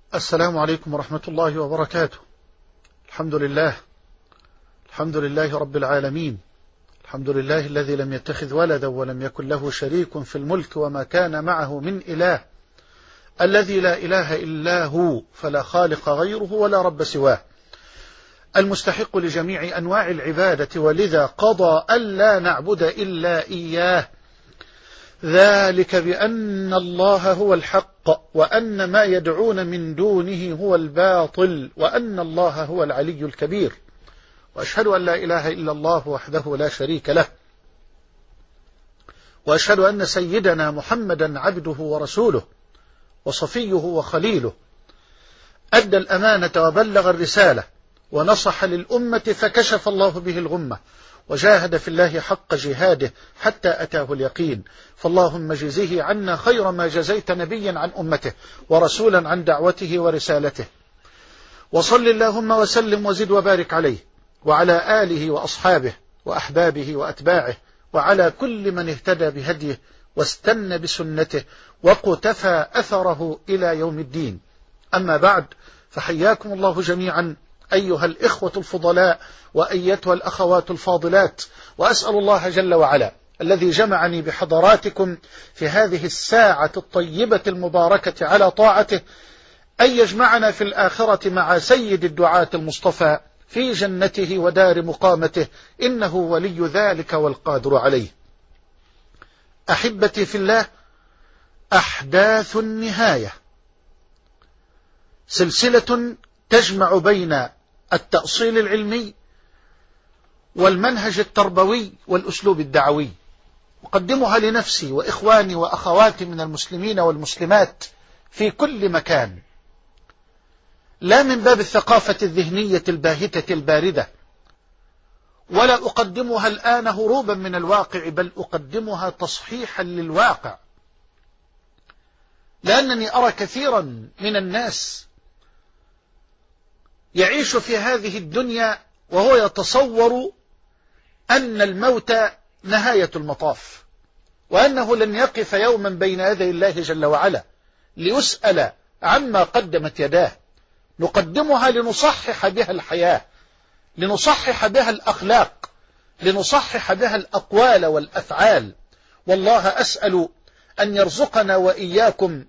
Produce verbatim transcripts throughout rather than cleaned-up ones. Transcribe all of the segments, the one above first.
السلام عليكم ورحمة الله وبركاته. الحمد لله الحمد لله رب العالمين، الحمد لله الذي لم يتخذ ولدا ولم يكن له شريك في الملك وما كان معه من إله، الذي لا إله إلا هو فلا خالق غيره ولا رب سواه، المستحق لجميع أنواع العبادة، ولذا قضى ألا نعبد إلا إياه، ذلك بأن الله هو الحق وأن ما يدعون من دونه هو الباطل وأن الله هو العلي الكبير. وأشهد أن لا إله إلا الله وحده لا شريك له، وأشهد أن سيدنا محمدا عبده ورسوله وصفيه وخليله، أدى الأمانة وبلغ الرسالة ونصح للأمة فكشف الله به الغمة، وجاهد في الله حق جهاده حتى أتاه اليقين. فاللهم جزيه عنا خير ما جزيت نبيا عن أمته ورسولا عن دعوته ورسالته، وصل اللهم وسلم وزد وبارك عليه وعلى آله وأصحابه وأحبابه وأتباعه وعلى كل من اهتدى بهديه واستنى بسنته وقتفى أثره إلى يوم الدين. أما بعد، فحياكم الله جميعا أيها الإخوة الفضلاء وأيتها الأخوات الفاضلات، وأسأل الله جل وعلا الذي جمعني بحضراتكم في هذه الساعة الطيبة المباركة على طاعته أن يجمعنا في الآخرة مع سيد الدعاة المصطفى في جنته ودار مقامته، إنه ولي ذلك والقادر عليه. أحبتي في الله، أحداث النهاية سلسلة تجمع بين التأصيل العلمي والمنهج التربوي والأسلوب الدعوي، أقدمها لنفسي وإخواني وأخواتي من المسلمين والمسلمات في كل مكان، لا من باب الثقافة الذهنية الباهتة الباردة، ولا أقدمها الآن هروبا من الواقع، بل أقدمها تصحيحا للواقع، لأنني أرى كثيرا من الناس يعيش في هذه الدنيا وهو يتصور أن الموت نهاية المطاف، وأنه لن يقف يوما بين يدي الله جل وعلا ليسأل عما قدمت يداه. نقدمها لنصحح بها الحياة، لنصحح بها الأخلاق، لنصحح بها الأقوال والأفعال. والله أسأل أن يرزقنا وإياكم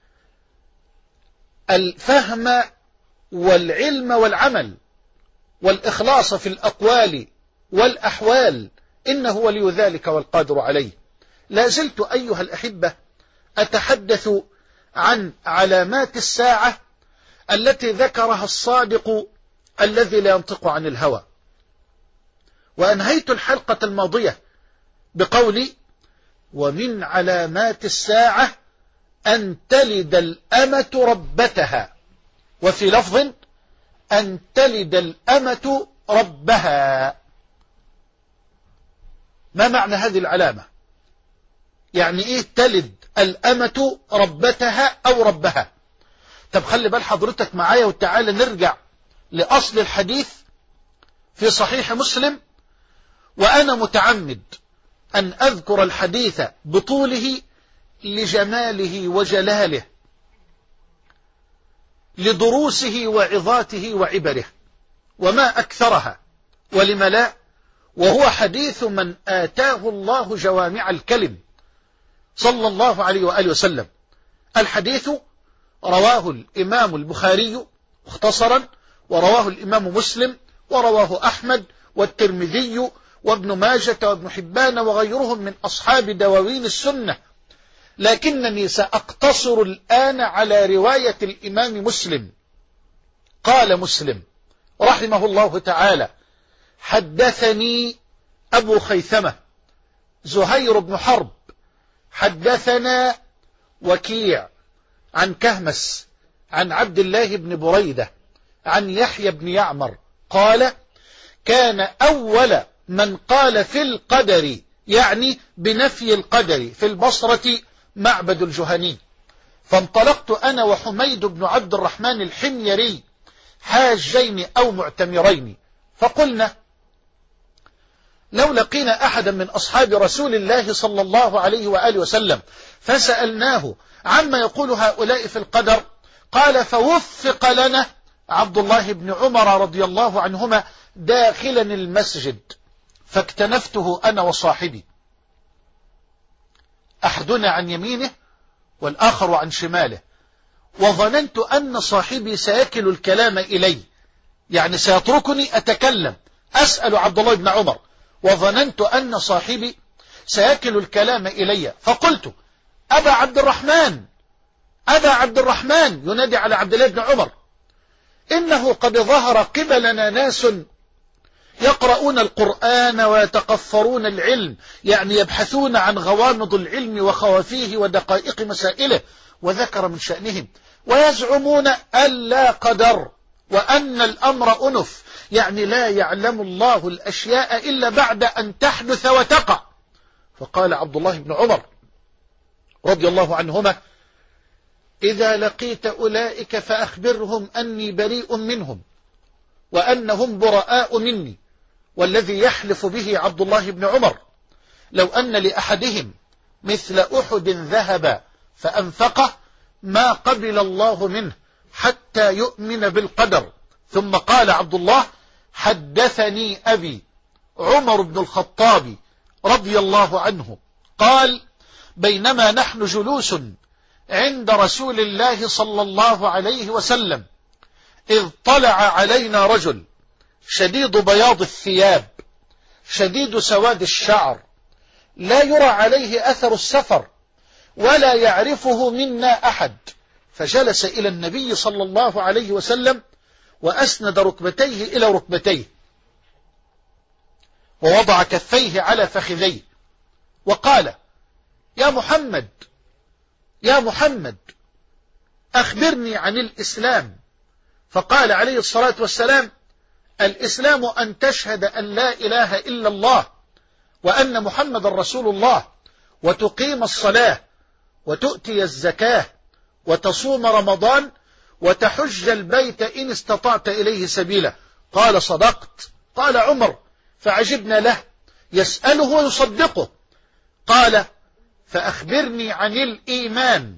الفهم والعلم والعمل والإخلاص في الأقوال والأحوال، إنه ولي ذلك والقادر عليه. لا زلت أيها الأحبة أتحدث عن علامات الساعة التي ذكرها الصادق الذي لا ينطق عن الهوى، وأنهيت الحلقة الماضية بقولي: ومن علامات الساعة أن تلد الأمة ربتها، وفي لفظ أن تلد الأمة ربها. ما معنى هذه العلامة؟ يعني إيه تلد الأمة ربتها أو ربها؟ طب خلي بال حضرتك معايا وتعالى نرجع لأصل الحديث في صحيح مسلم، وأنا متعمد أن أذكر الحديث بطوله لجماله وجلاله، لدروسه وعظاته وعبره، وما أكثرها ولم لا، وهو حديث من آتاه الله جوامع الكلم صلى الله عليه وآله وسلم. الحديث رواه الإمام البخاري مختصرا، ورواه الإمام مسلم، ورواه أحمد والترمذي وابن ماجة وابن حبان وغيرهم من أصحاب دواوين السنة، لكنني سأقتصر الآن على رواية الإمام مسلم. قال مسلم رحمه الله تعالى: حدثني أبو خيثمة زهير بن حرب حدثنا وكيع عن كهمس عن عبد الله بن بريدة عن يحيى بن يعمر قال: كان أول من قال في القدر، يعني بنفي القدر، في البصرة معبد الجهني، فانطلقت أنا وحميد بن عبد الرحمن الحميري حاجين أو معتمرين، فقلنا: لو لقينا أحدا من أصحاب رسول الله صلى الله عليه وآله وسلم فسألناه عما يقول هؤلاء في القدر، قال فوفق لنا عبد الله بن عمر رضي الله عنهما داخلا المسجد، فاكتنفته أنا وصاحبي، أحدنا عن يمينه والآخر عن شماله، وظننت أن صاحبي سيكل الكلام إلي، يعني سيتركني أتكلم أسأل عبد الله بن عمر، وظننت أن صاحبي سيكل الكلام إلي، فقلت أبا عبد الرحمن أبا عبد الرحمن، ينادي على عبد الله بن عمر، إنه قد ظهر قبلنا ناس يقرؤون القرآن ويتقفرون العلم، يعني يبحثون عن غوامض العلم وخوافيه ودقائق مسائله، وذكر من شأنهم، ويزعمون أن لا قدر وأن الأمر أنف، يعني لا يعلم الله الأشياء إلا بعد أن تحدث وتقع. فقال عبد الله بن عمر رضي الله عنهما إذا لقيت أولئك فأخبرهم أني بريء منهم وأنهم براء مني، والذي يحلف به عبد الله بن عمر لو أن لأحدهم مثل أحد ذهب فأنفقه ما قبل الله منه حتى يؤمن بالقدر. ثم قال عبد الله حدثني أبي عمر بن الخطاب رضي الله عنه قال بينما نحن جلوس عند رسول الله صلى الله عليه وسلم إذ طلع علينا رجل شديد بياض الثياب شديد سواد الشعر لا يرى عليه أثر السفر ولا يعرفه منا أحد، فجلس إلى النبي صلى الله عليه وسلم وأسند ركبتيه إلى ركبتيه ووضع كفيه على فخذيه وقال يا محمد يا محمد أخبرني عن الإسلام. فقال عليه الصلاة والسلام الإسلام أن تشهد أن لا إله إلا الله وأن محمد رسول الله وتقيم الصلاة وتؤتي الزكاة وتصوم رمضان وتحج البيت إن استطعت إليه سبيلا. قال صدقت. قال عمر فعجبنا له يسأله ويصدقه. قال فأخبرني عن الإيمان.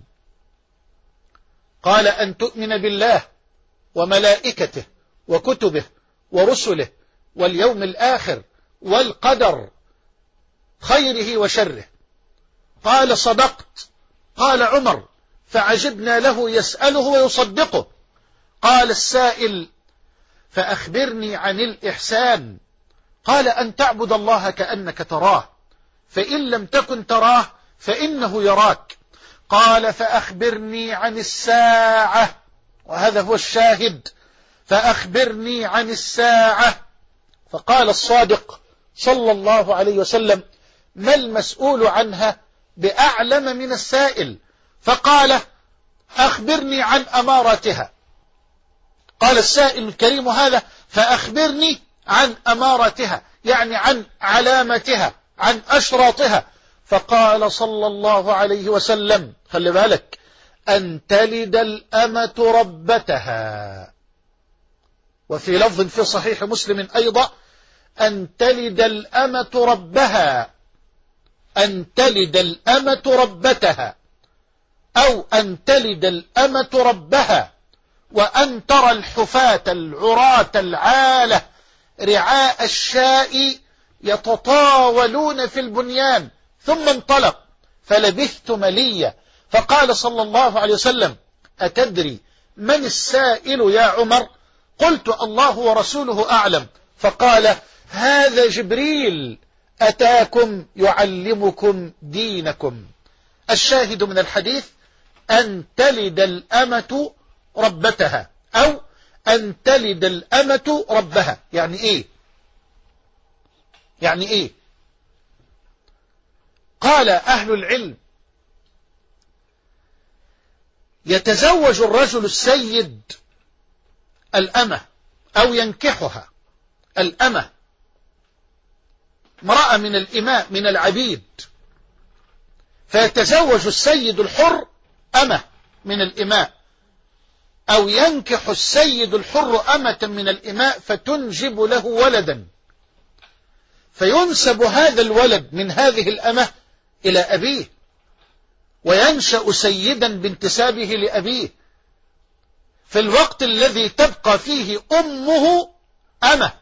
قال أن تؤمن بالله وملائكته وكتبه ورسله واليوم الآخر والقدر خيره وشره. قال صدقت. قال عمر فعجبنا له يسأله ويصدقه. قال السائل فأخبرني عن الإحسان. قال أن تعبد الله كأنك تراه فإن لم تكن تراه فإنه يراك. قال فأخبرني عن الساعة، وهذا هو الشاهد، فأخبرني عن الساعة. فقال الصادق صلى الله عليه وسلم ما المسؤول عنها بأعلم من السائل. فقال أخبرني عن أمارتها. قال السائل الكريم هذا فأخبرني عن أمارتها، يعني عن علامتها عن أشراطها. فقال صلى الله عليه وسلم خلي بالك أن تلد الأمة ربتها، وفي لفظ في صحيح مسلم أيضا أن تلد الأمة ربها، أن تلد الأمة ربتها، أو أن تلد الأمة ربها، وأن ترى الحفاة العراة العالة رعاء الشاء يتطاولون في البنيان. ثم انطلق فلبثت مليا. فقال صلى الله عليه وسلم أتدري من السائل يا عمر؟ قلت الله ورسوله أعلم. فقال هذا جبريل أتاكم يعلمكم دينكم. الشاهد من الحديث أن تلد الأمة ربتها أو أن تلد الأمة ربها. يعني إيه؟ يعني إيه؟ قال أهل العلم يتزوج الرجل السيد الأمة أو ينكحها الأمة، امرأة من الإماء من العبيد، فيتزوج السيد الحر أمة من الإماء، أو ينكح السيد الحر أمة من الإماء فتنجب له ولدا، فينسب هذا الولد من هذه الأمة إلى أبيه، وينشأ سيدا بانتسابه لأبيه، في الوقت الذي تبقى فيه أمه أمة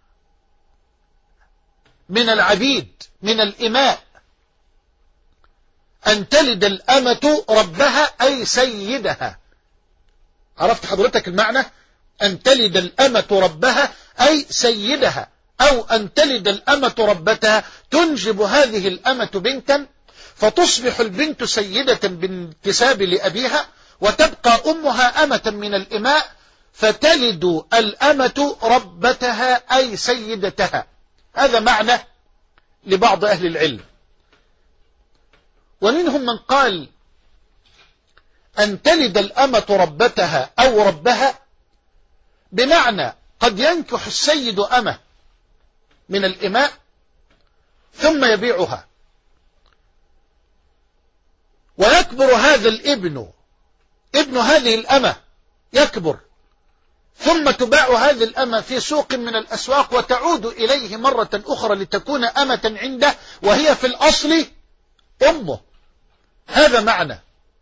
من العبيد من الإماء، أن تلد الأمة ربها أي سيدها. عرفت حضرتك المعنى؟ أن تلد الأمة ربها أي سيدها، أو أن تلد الأمة ربتها، تنجب هذه الأمة بنتا فتصبح البنت سيدة بانتساب لأبيها، وتبقى أمها أمة من الإماء فتلد الأمة ربتها أي سيدتها. هذا معنى لبعض أهل العلم. ومنهم من قال أن تلد الأمة ربتها أو ربها بمعنى قد ينكح السيد أمة من الإماء ثم يبيعها، ويكبر هذا الابن ابن هذه الأمة يكبر، ثم تباع هذه الأمة في سوق من الأسواق وتعود إليه مرة أخرى لتكون أمة عنده وهي في الأصل أمه. هذا معنى.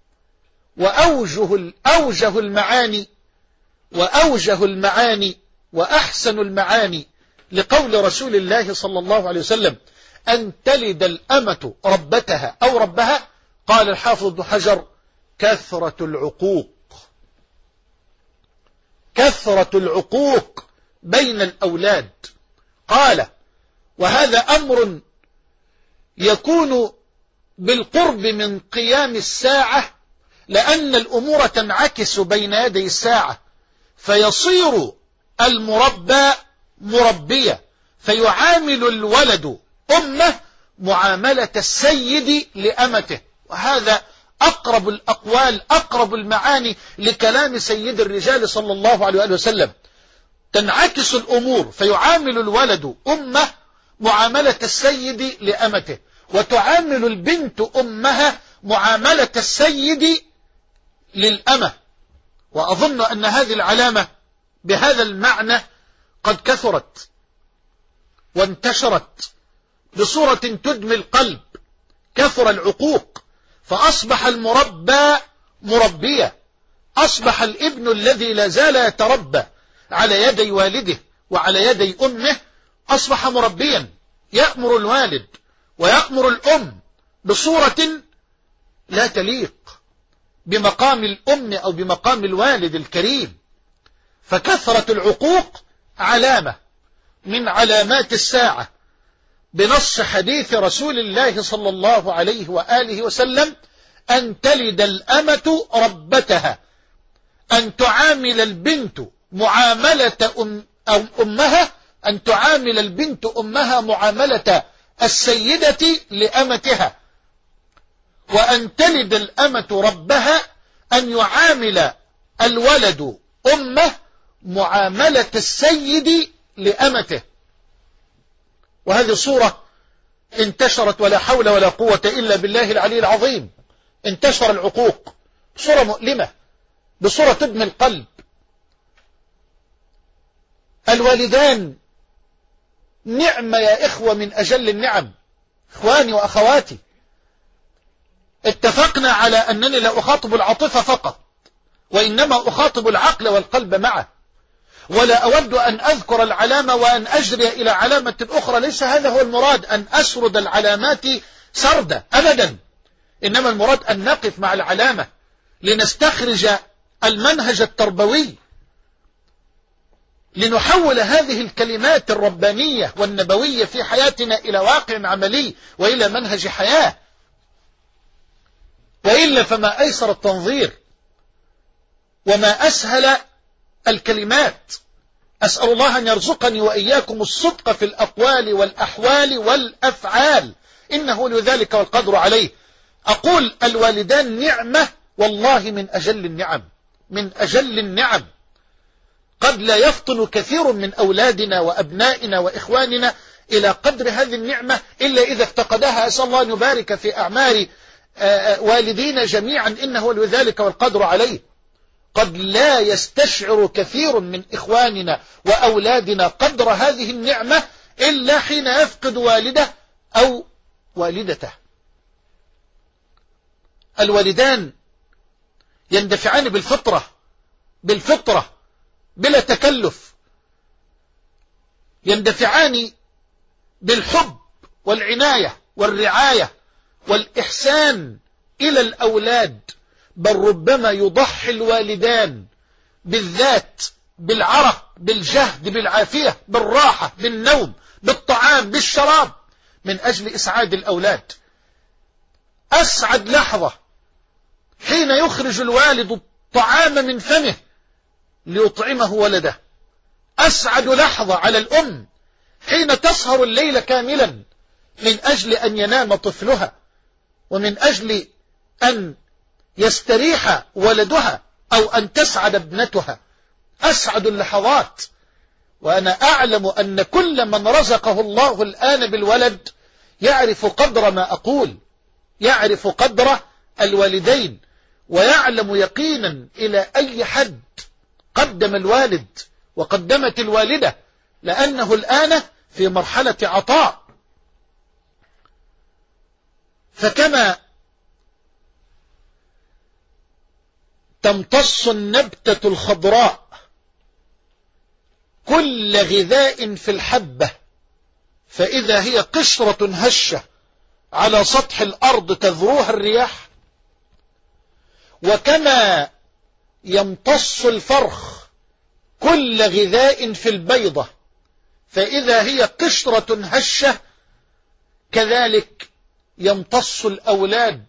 وأوجه أوجه المعاني وأوجه المعاني وأحسن المعاني لقول رسول الله صلى الله عليه وسلم أن تلد الأمة ربتها أو ربها، قال الحافظ ابن حجر: كثرة العقوق، كثرة العقوق بين الأولاد. قال: وهذا أمر يكون بالقرب من قيام الساعة، لأن الأمور تنعكس بين يدي الساعة، فيصير المربى مربية، فيعامل الولد أمه معاملة السيد لأمته. وهذا أقرب الأقوال أقرب المعاني لكلام سيد الرجال صلى الله عليه وسلم. تنعكس الأمور فيعامل الولد أمه معاملة السيد لأمته، وتعامل البنت أمها معاملة السيد للأمة. وأظن أن هذه العلامة بهذا المعنى قد كثرت وانتشرت بصورة تدمي القلب. كثر العقوق فأصبح المربى مربية، أصبح الابن الذي لا زال يتربى على يدي والده وعلى يدي أمه أصبح مربيا، يأمر الوالد ويأمر الأم بصورة لا تليق بمقام الأم أو بمقام الوالد الكريم. فكثرة العقوق علامة من علامات الساعة بنص حديث رسول الله صلى الله عليه وآله وسلم: أن تلد الأمة ربتها، أن تعامل البنت معاملة أم أو أمها أن تعامل البنت أمها معاملة السيدة لأمتها، وأن تلد الأمة ربها أن يعامل الولد أمه معاملة السيد لأمته. وهذه صورة انتشرت ولا حول ولا قوة إلا بالله العلي العظيم. انتشر العقوق بصورة مؤلمة، بصورة تدمي القلب. الوالدان نعمة يا إخوة من أجل النعم. إخواني وأخواتي، اتفقنا على أنني لا أخاطب العاطفة فقط، وإنما أخاطب العقل والقلب معه، ولا أود أن أذكر العلامة وأن أجري إلى علامة أخرى. ليس هذا هو المراد أن أسرد العلامات سردة أبدا، إنما المراد أن نقف مع العلامة لنستخرج المنهج التربوي، لنحول هذه الكلمات الربانية والنبوية في حياتنا إلى واقع عملي وإلى منهج حياة، وإلا فما أيسر التنظير وما أسهل الكلمات. أسأل الله أن يرزقني وإياكم الصدق في الأقوال والأحوال والأفعال، إنه لذلك والقدر عليه. أقول الوالدان نعمة والله من أجل النعم، من أجل النعم. قد لا يفطن كثير من أولادنا وأبنائنا وإخواننا إلى قدر هذه النعمة إلا إذا افتقدها. أسأل الله أن يبارك في أعمار والدينا جميعا، إنه لذلك والقدر عليه. قد لا يستشعر كثير من إخواننا وأولادنا قدر هذه النعمة إلا حين يفقد والده أو والدته. الوالدان يندفعان بالفطرة بالفطرة بلا تكلف، يندفعان بالحب والعناية والرعاية والإحسان إلى الأولاد، بل ربما يضحي الوالدان بالذات بالعرق بالجهد بالعافية بالراحة بالنوم بالطعام بالشراب من أجل إسعاد الأولاد. أسعد لحظة حين يخرج الوالد الطعام من فمه ليطعمه ولده. أسعد لحظة على الأم حين تسهر الليل كاملا من أجل أن ينام طفلها ومن أجل أن يستريح ولدها أو أن تسعد ابنتها. أسعد اللحظات. وأنا أعلم أن كل من رزقه الله الآن بالولد يعرف قدر ما أقول، يعرف قدر الوالدين، ويعلم يقينا إلى أي حد قدم الوالد وقدمت الوالدة، لأنه الآن في مرحلة عطاء. فكما تمتص النبتة الخضراء كل غذاء في الحبة فإذا هي قشرة هشة على سطح الأرض تذروها الرياح، وكما يمتص الفرخ كل غذاء في البيضة فإذا هي قشرة هشة، كذلك يمتص الأولاد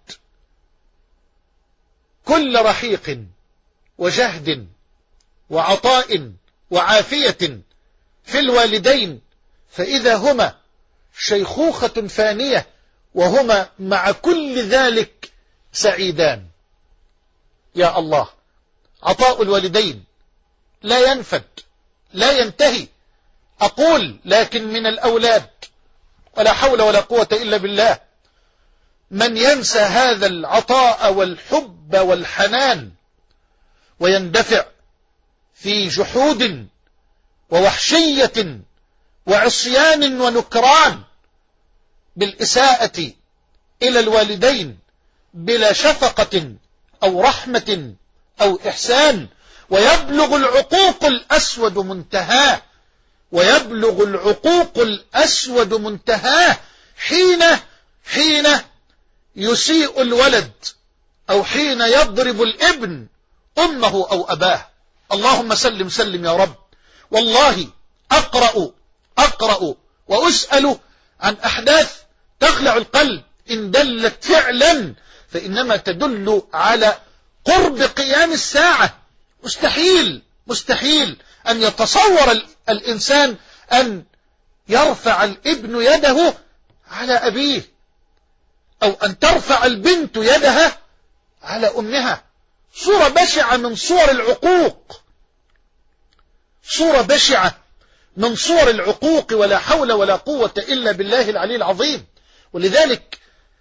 كل رحيق وجهد وعطاء وعافية في الوالدين فإذا هما شيخوخة فانية وهما مع كل ذلك سعيدان. يا الله، عطاء الوالدين لا ينفد لا ينتهي. أقول لكن من الأولاد ولا حول ولا قوة إلا بالله من ينسى هذا العطاء والحب والحنان ويندفع في جحود ووحشية وعصيان ونكران بالإساءة إلى الوالدين بلا شفقة أو رحمة أو إحسان، ويبلغ العقوق الأسود منتهاه ويبلغ العقوق الأسود منتهاه حين حين يسيء الولد أو حين يضرب الابن أمه أو أباه. اللهم سلم سلم يا رب. والله أقرأ أقرأ وأسأل عن أحداث تخلع القلب، إن دلت فعلا فإنما تدل على قرب قيام الساعة. مستحيل مستحيل أن يتصور الإنسان أن يرفع الابن يده على أبيه أو أن ترفع البنت يدها على أمها. صورة بشعة من صور العقوق، صورة بشعة من صور العقوق، ولا حول ولا قوة إلا بالله العلي العظيم. ولذلك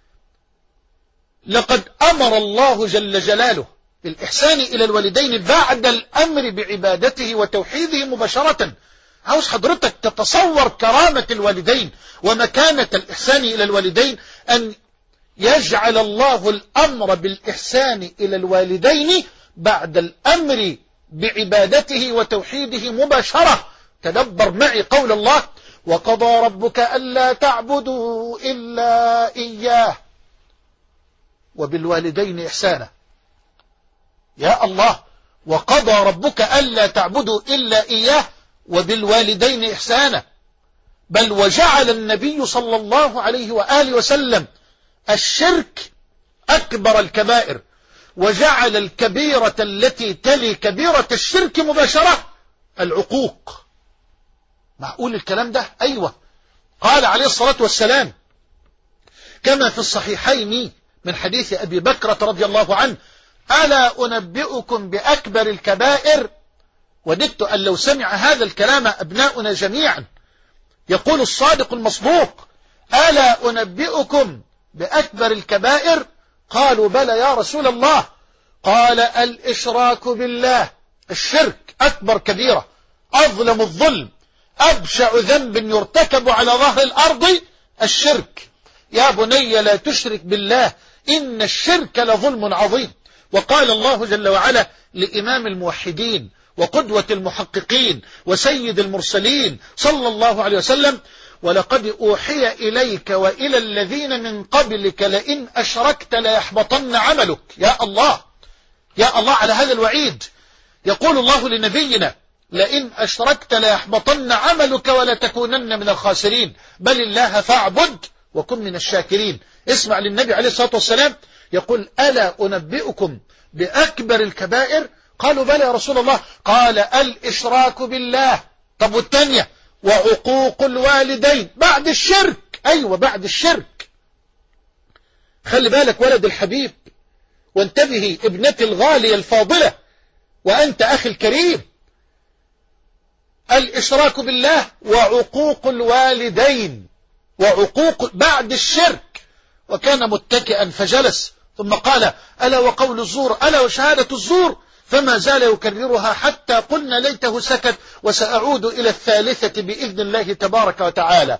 لقد أمر الله جل جلاله بالإحسان إلى الوالدين بعد الأمر بعبادته وتوحيده مباشرة. عاوز حضرتك تتصور كرامة الوالدين ومكانة الإحسان إلى الوالدين، أن يجعل الله الأمر بالإحسان إلى الوالدين بعد الأمر بعبادته وتوحيده مباشرة. تدبر معي قول الله: وقضى ربك ألا تعبدوا إلا إياه وبالوالدين إحسانا. يا الله، وقضى ربك ألا تعبدوا إلا إياه وبالوالدين إحسانا. بل وجعل النبي صلى الله عليه وآله وسلم الشرك أكبر الكبائر، وجعل الكبيرة التي تلي كبيرة الشرك مباشرة العقوق. معقول الكلام ده؟ أيوة. قال عليه الصلاة والسلام كما في الصحيحين من حديث أبي بكرة رضي الله عنه: ألا أنبئكم بأكبر الكبائر؟ وددت أن لو سمع هذا الكلام أبناؤنا جميعا. يقول الصادق المصدوق: ألا أنبئكم بأكبر الكبائر؟ قالوا: بلى يا رسول الله. قال: الإشراك بالله. الشرك أكبر كبيرة، أظلم الظلم، أبشع ذنب يرتكب على ظهر الأرض الشرك. يا بني لا تشرك بالله إن الشرك لظلم عظيم. وقال الله جل وعلا لإمام الموحدين وقدوة المحققين وسيد المرسلين صلى الله عليه وسلم: ولقد أوحي إليك وإلى الذين من قبلك لئن أشركت ليحبطن عملك. يا الله يا الله على هذا الوعيد. يقول الله لنبينا: لئن أشركت ليحبطن عملك ولتكونن من الخاسرين، بل الله فاعبد وكن من الشاكرين. اسمع للنبي عليه الصلاة والسلام يقول: ألا أنبئكم بأكبر الكبائر؟ قالوا: بلى يا رسول الله. قال: الإشراك بالله. طب والتانية؟ وعقوق الوالدين بعد الشرك. أيوة بعد الشرك. خلي بالك ولد الحبيب، وانتبهي ابنتي الغالية الفاضلة، وأنت أخي الكريم. الإشراك بالله وعقوق الوالدين، وعقوق بعد الشرك. وكان متكئا فجلس، ثم قال: ألا وقول الزور، ألا وشهادة الزور، فما زال يكررها حتى قلنا ليته سكت، وسأعود إلى الثالثة بإذن الله تبارك وتعالى.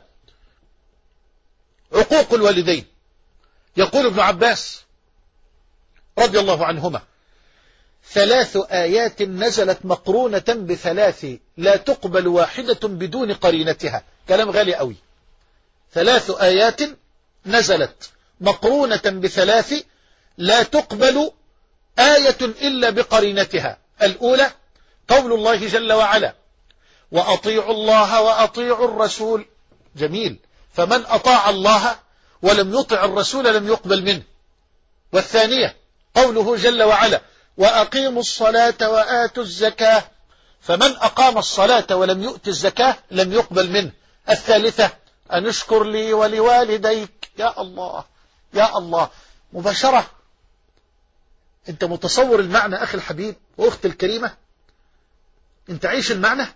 عقوق الوالدين. يقول ابن عباس رضي الله عنهما: ثلاث آيات نزلت مقرونة بثلاث لا تقبل واحدة بدون قرينتها. كلام غالي قوي. ثلاث آيات نزلت مقرونة بثلاث لا تقبل آية إلا بقرينتها. الأولى قول الله جل وعلا: وأطيعوا الله وأطيعوا الرسول. جميل. فمن أطاع الله ولم يطع الرسول لم يقبل منه. والثانية قوله جل وعلا: وأقيموا الصلاة وآتوا الزكاة. فمن أقام الصلاة ولم يؤت الزكاة لم يقبل منه. الثالثة: أن اشكر لي ولوالديك. يا الله يا الله. مباشرة. أنت متصور المعنى أخي الحبيب وأختي الكريمة؟ أنت عيش المعنى.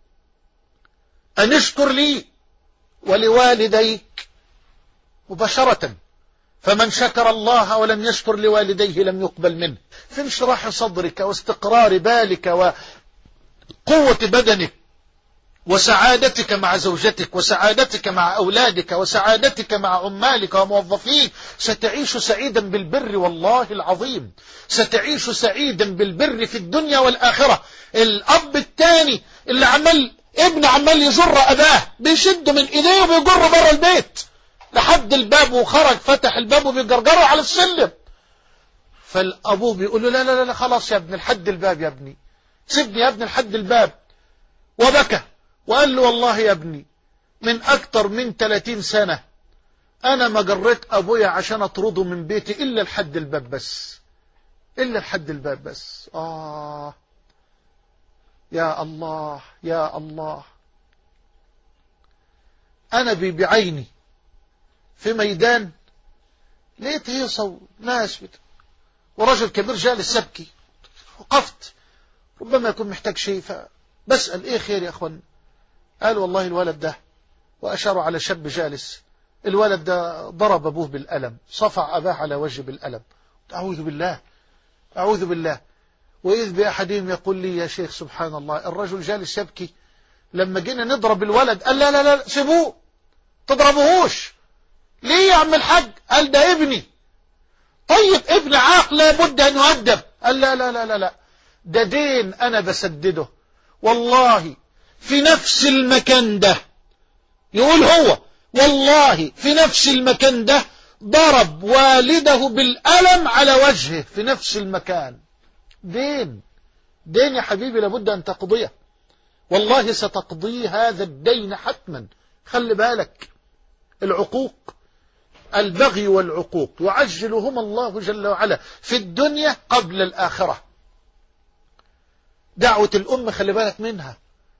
أن اشكر لي ولوالديك مباشرة. فمن شكر الله ولم يشكر لوالديه لم يقبل منه. في انشراح صدرك واستقرار بالك وقوة بدنك وسعادتك مع زوجتك وسعادتك مع أولادك وسعادتك مع عمالك وموظفيك، ستعيش سعيدا بالبر والله العظيم. ستعيش سعيدا بالبر في الدنيا والآخرة. الأب الثاني اللي عمل ابن عمال يجر أباه، بيشده من إيديه وبيجر بره البيت لحد الباب، وخرج فتح الباب وبيجرجره على السلم. فالأبوه بيقول له: لا لا لا خلاص يا ابني لحد الباب يا ابني، سيبني يا ابني لحد الباب. وبكى وقال له: والله يا ابني من أكتر من ثلاثين سنة أنا ما جريت أبويا عشان أطرده من بيتي إلا لحد الباب بس، إلا لحد الباب بس. آه يا الله يا الله. أنا بعيني في ميدان لقيت هيصة ناس بت... ورجل كبير جالس يبكي. وقفت ربما يكون محتاج شيء، فبسأل: إيه خير يا أخوان؟ قال: والله الولد ده، وأشاروا على شاب جالس، الولد ده ضرب أبوه بالألم، صفع أباه على وجه بالألم. أعوذ بالله أعوذ بالله. وإذ بأحدهم يقول لي: يا شيخ سبحان الله، الرجل جالس يبكي، لما جينا نضرب الولد قال: لا لا لا سيبوه، تضربوهوش. ليه يا عم الحاج؟ قال: ده ابني. طيب ابن عاق لابد أن يؤدب. قال: لا لا لا لا لا ده دين أنا بسدده. والله في نفس المكان ده، يقول هو والله في نفس المكان ده ضرب والده بالألم على وجهه في نفس المكان. دين دين يا حبيبي لابد أن تقضيه. والله ستقضي هذا الدين حتما. خلي بالك. العقوق، البغي والعقوق يعجلهما الله جل وعلا في الدنيا قبل الآخرة. دعوة الأم خلي بالك منها.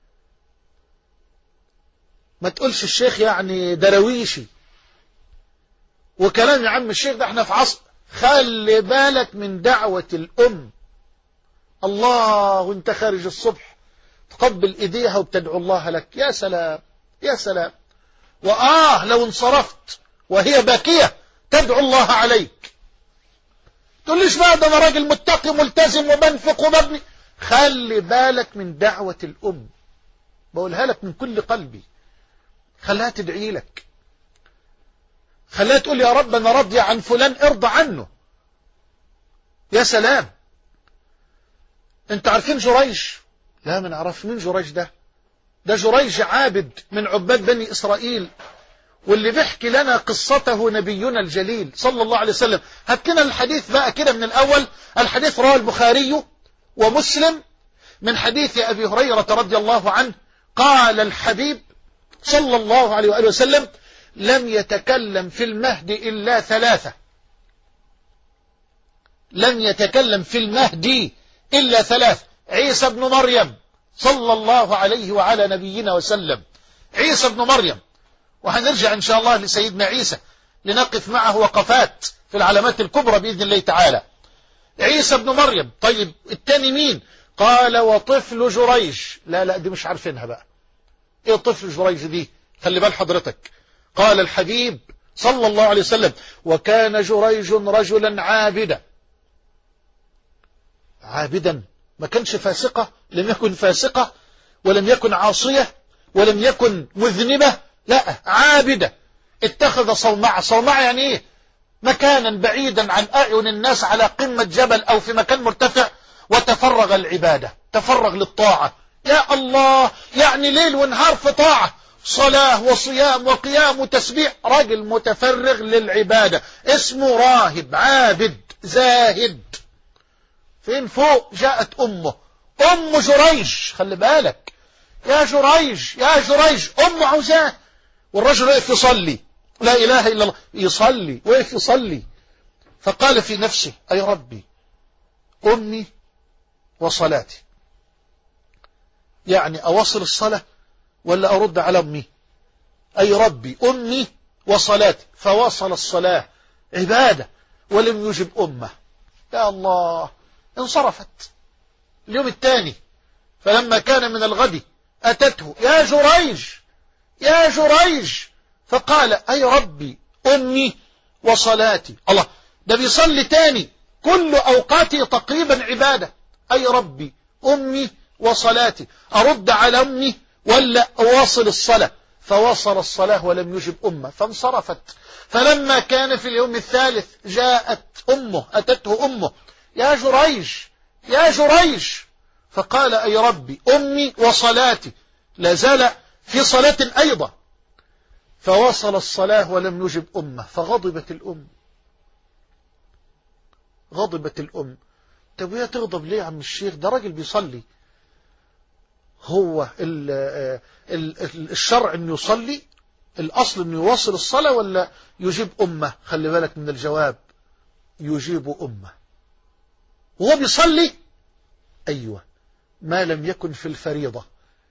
ما تقولش الشيخ يعني درويشي وكلام يا عم الشيخ ده احنا في عصر. خلي بالك من دعوة الأم. الله وانت خارج الصبح تقبل ايديها وبتدعو الله لك. يا سلام يا سلام. وآه لو انصرفت وهي باكية تدعو الله عليك. تقوليش بقى ده انا راجل متقي ملتزم وبنفق ومبني. خلي بالك من دعوة الأم، بقولها لك من كل قلبي. خليها تدعي لك، خليها تقول: يا رب أنا راضية عن فلان ارضى عنه. يا سلام. انت عارفين جريج؟ لا، من عرف مين جريج ده؟ ده جريج عابد من عباد بني إسرائيل، واللي بيحكي لنا قصته نبينا الجليل صلى الله عليه وسلم. هات لنا الحديث بقى كده من الأول. الحديث رواه البخاري ومسلم من حديث أبي هريرة رضي الله عنه قال الحبيب صلى الله عليه وآله وسلم: لم يتكلم في المهد إلا ثلاثة. لم يتكلم في المهد إلا ثلاثة: عيسى بن مريم صلى الله عليه وعلى نبينا وسلم. عيسى بن مريم، وهنرجع إن شاء الله لسيدنا عيسى لنقف معه وقفات في العلامات الكبرى بإذن الله تعالى. عيسى بن مريم. طيب التاني مين؟ قال: وطفل جريج. لا لا، دي مش عارفينها بقى. ايه طفل جريج دي؟ خلي بال حضرتك. قال الحبيب صلى الله عليه وسلم: وكان جريج رجلا عابدا. عابدا، ما كانش فاسقة، لم يكن فاسقة ولم يكن عاصية ولم يكن مذنبة، لا، عابدة. اتخذ صومعة. صومعة يعني ايه؟ مكانا بعيدا عن أعين الناس على قمة جبل أو في مكان مرتفع، وتفرغ العبادة، تفرغ للطاعة. يا الله، يعني ليل ونهار في طاعة، صلاة وصيام وقيام وتسبيح. راجل متفرغ للعبادة، اسمه راهب عابد زاهد. فين فوق جاءت أمه، أم جريج. خلي بالك، يا جريج يا جريج، أم عوزاه. والرجل وقف يصلي، لا إله إلا الله، يصلي وقف يصلي. فقال في نفسه: أي ربي، أمي وصلاتي، يعني أواصل الصلاة ولا أرد على أمي؟ أي ربي، أمي وصلاتي. فواصل الصلاة عبادة ولم يجب أمه. يا الله. انصرفت. اليوم الثاني فلما كان من الغد أتته: يا جريج يا جريج. فقال: أي ربي، أمي وصلاتي. الله، ده بيصلي تاني، كل أوقاته تقريبا عبادة. أي ربي، أمي وصلاتي، أرد على أمي ولا أواصل الصلاة؟ فواصل الصلاة ولم يجب أمه، فانصرفت. فلما كان في اليوم الثالث جاءت أمه، أتته أمه: يا جريج يا جريج. فقال: أي ربي، أمي وصلاتي. لا زال في صلاة أيضا. فواصل الصلاة ولم يجب أمه، فغضبت الأم. غضبت الأم. طب وهي تغضب ليه يا عم الشيخ؟ ده راجل بيصلي. هو ال ال الشرع انه يصلي، الأصل انه يواصل الصلاة ولا يجيب أمه؟ خلي بالك من الجواب، يجيب أمه وهو بيصلي. أيوة، ما لم يكن في الفريضة،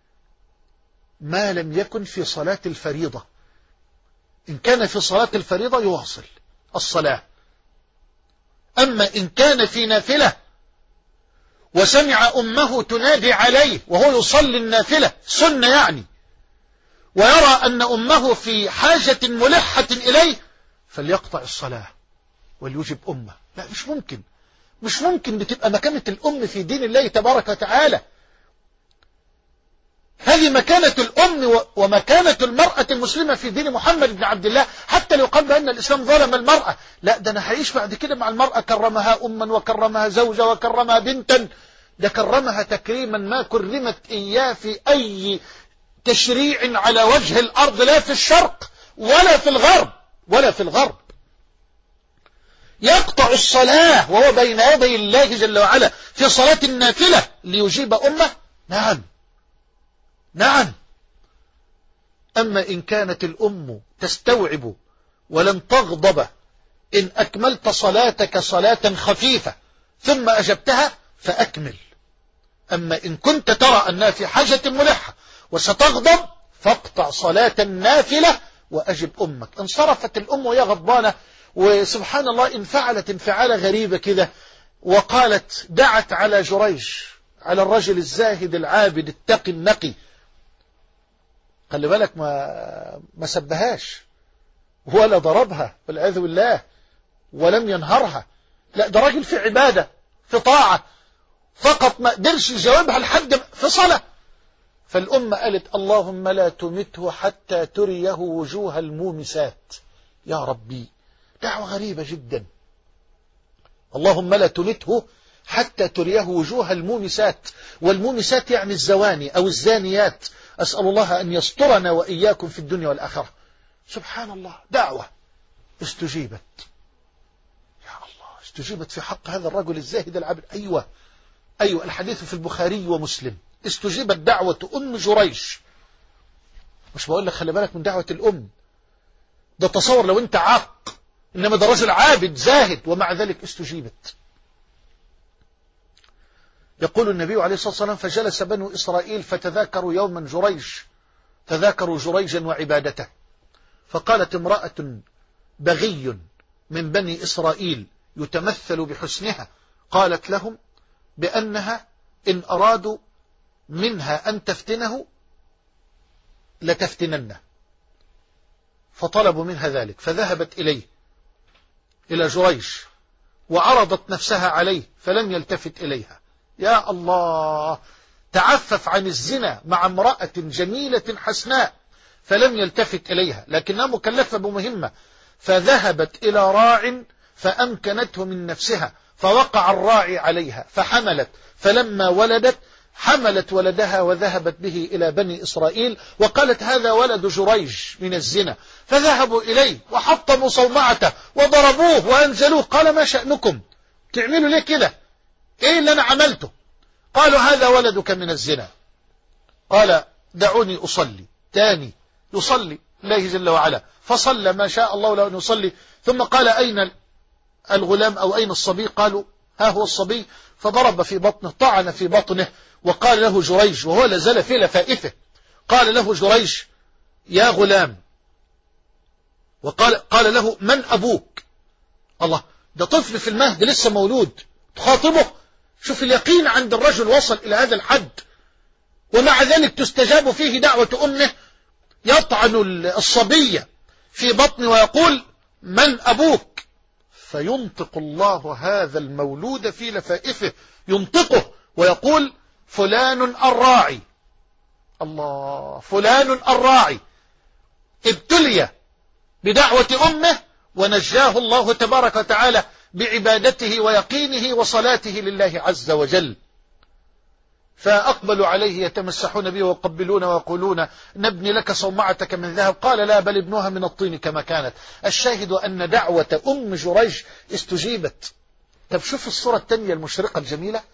ما لم يكن في صلاة الفريضة. إن كان في صلاة الفريضة يواصل الصلاة. أما إن كان في نافلة وسمع أمه تنادي عليه وهو يصلي النافلة سنة يعني، ويرى أن أمه في حاجة ملحة إليه، فليقطع الصلاة وليجب أمه. لا، مش ممكن، مش ممكن بتبقى مكانة الأم في دين الله تبارك وتعالى. هذه مكانة الأم ومكانة المرأة المسلمة في دين محمد بن عبد الله. حتى لو قال بأن الإسلام ظلم المرأة، لا، ده أنا هعيش بعد كده مع المرأة، كرمها أما وكرمها زوجة وكرمها بنتا. ده كرمها تكريما ما كرمت إياه في أي تشريع على وجه الأرض، لا في الشرق ولا في الغرب ولا في الغرب. يقطع الصلاة وهو بين يدي الله جل وعلا في صلاة النافلة ليجيب أمه؟ نعم نعم. أما إن كانت الأم تستوعب ولن تغضب إن أكملت صلاتك صلاة خفيفة ثم أجبتها فأكمل. أما إن كنت ترى أنها في حاجة ملحة وستغضب فاقطع صلاة النافلة وأجب أمك. انصرفت الأم وهي غضبانة، وسبحان الله انفعلت انفعالة غريبة كده، وقالت دعت على جريج، على الرجل الزاهد العابد التقي النقي. خلي بالك، ما ما سبهاش ولا ضربها والعياذ بالله ولم ينهرها، لا، ده راجل في عبادة في طاعة فقط، ما قدرش يجاوبها لحد في صلاة. فالأم قالت: اللهم لا تمته حتى تريه وجوه المومسات. يا ربي، دعوة غريبة جدا. اللهم لا تمته حتى تريه وجوه المومسات، والمومسات يعني الزواني أو الزانيات. أسأل الله أن يسترنا وإياكم في الدنيا والآخرة. سبحان الله، دعوة استجيبت، يا الله، استجيبت في حق هذا الرجل الزاهد العبد. أيوة أيوة، الحديث في البخاري ومسلم. استجيبت دعوة أم جريش. مش بقول لك خلي بالك من دعوة الأم، ده تصور لو أنت عاق، إنما ده رجل عابد زاهد ومع ذلك استجيبت. يقول النبي عليه الصلاة والسلام: فجلس بنو إسرائيل فتذاكروا يوما جريش، تذاكروا جريجا وعبادته، فقالت امرأة بغي من بني إسرائيل يتمثل بحسنها، قالت لهم بأنها إن أرادوا منها أن تفتنه لتفتننه، فطلبوا منها ذلك، فذهبت إليه إلى جريش وعرضت نفسها عليه فلم يلتفت إليها. يا الله، تعفف عن الزنا مع امرأة جميلة حسناء فلم يلتفت إليها، لكنها مكلفة بمهمة، فذهبت إلى راع فأمكنته من نفسها، فوقع الراعي عليها فحملت، فلما ولدت حملت ولدها وذهبت به إلى بني إسرائيل وقالت: هذا ولد جريج من الزنا، فذهبوا إليه وحطموا صومعته وضربوه وأنزلوه. قال: ما شأنكم؟ تعملوا ليه كده؟ إيه اللي أنا عملته؟ قالوا: هذا ولدك من الزنا. قال: دعوني أصلي. تاني يصلي الله جل وعلا، فصلى ما شاء الله له أن يصلي، ثم قال: أين الغلام أو أين الصبي؟ قالوا: ها هو الصبي. فضرب في بطنه، طعن في بطنه، وقال له جريج وهو لازال في لفائفه، قال له جريج: يا غلام، وقال قال له: من أبوك؟ الله، ده طفل في المهد لسه مولود تخاطبه. شوف اليقين عند الرجل وصل إلى هذا الحد، ومع ذلك تستجاب فيه دعوة أمه. يطعن الصبية في بطنه ويقول: من أبوك؟ فينطق الله هذا المولود في لفائفه، ينطقه ويقول: فلان الراعي. الله، فلان الراعي ابتلي بدعوة أمه ونجاه الله تبارك وتعالى بعبادته ويقينه وصلاته لله عز وجل. فأقبلوا عليه يتمسحون به ويقبلون ويقولون: نبني لك صومعتك من ذهب. قال: لا، بل ابنوها من الطين كما كانت. الشاهد أن دعوة أم جريج استجيبت. طب شوف الصورة الثانية المشرقة الجميلة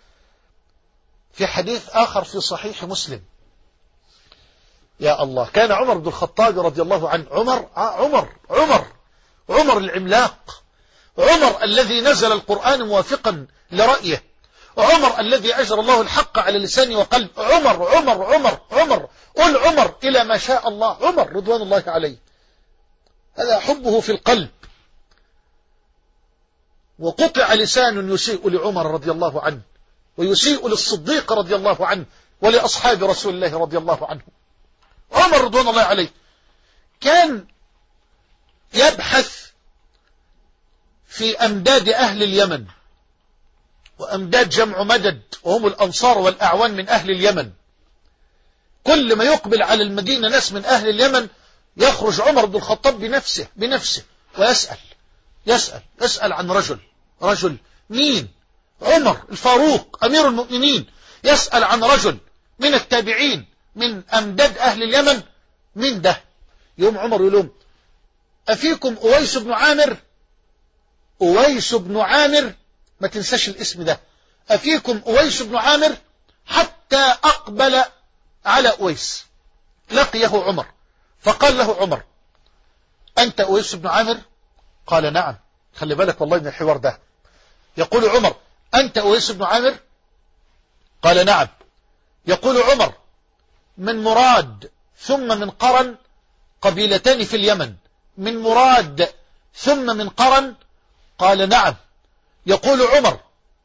في حديث آخر في صحيح مسلم. يا الله، كان عمر بن الخطاب رضي الله عنه، عمر عمر عمر عمر العملاق، عمر الذي نزل القرآن موافقا لرأيه، عمر الذي أجرى الله الحق على لسانه وقلب، عمر عمر عمر عمر قل عمر إلى ما شاء الله، عمر رضوان الله عليه، هذا حبه في القلب. وقطع لسان يسيء لعمر رضي الله عنه، ويسيء للصديق رضي الله عنه، ولأصحاب رسول الله رضي الله عنه. عمر رضوان الله عليه كان يبحث في أمداد أهل اليمن، وأمداد جمع مدد، وهم الأنصار والأعوان من أهل اليمن. كل ما يقبل على المدينة ناس من أهل اليمن يخرج عمر بن الخطاب بنفسه بنفسه ويسأل يسأل يسأل عن رجل رجل مين؟ عمر الفاروق أمير المؤمنين يسأل عن رجل من التابعين من أمداد أهل اليمن، من ده؟ يوم عمر يقول لهم: أفيكم أويس بن عامر؟ أويس بن عامر، ما تنساش الاسم ده، أفيكم أويس بن عامر؟ حتى أقبل على أويس لقيه عمر، فقال له عمر: أنت أويس بن عامر؟ قال: نعم. خلي بالك والله من الحوار ده. يقول عمر: أنت أويس بن عامر؟ قال: نعم. يقول عمر: من مراد ثم من قرن، قبيلتان في اليمن، من مراد ثم من قرن؟ قال: نعم. يقول عمر: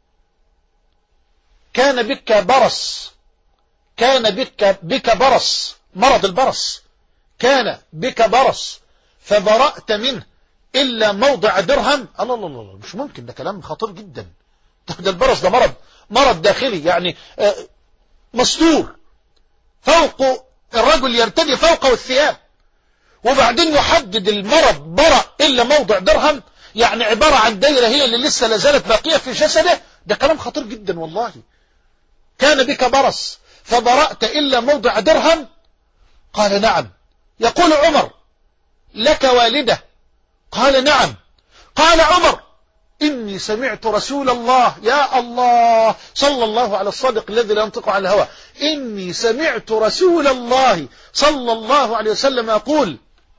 كان بك برص، كان بك بك برص، مرض البرص، كان بك برص فبرأت منه إلا موضع درهم. الله الله الله، مش ممكن، ده كلام خطير جدا. ده البرص ده مرض مرض داخلي، يعني مستور، فوق الرجل يرتدي فوقه الثياب، وبعدين يحدد المرض برأ إلا موضع درهم. يعني عبارة عن دايرة هي اللي لسه لازالت باقية في جسده. ده كلام خطير جدا والله. كان بك برص فبرأت إلا موضع درهم؟ قال نعم. يقول عمر لك والدة؟ قال نعم. قال عمر إني سمعت رسول الله، يا الله، صلى الله على الصادق الذي لا ينطق عن الهوى، إني سمعت رسول الله صلى الله عليه وسلم يقول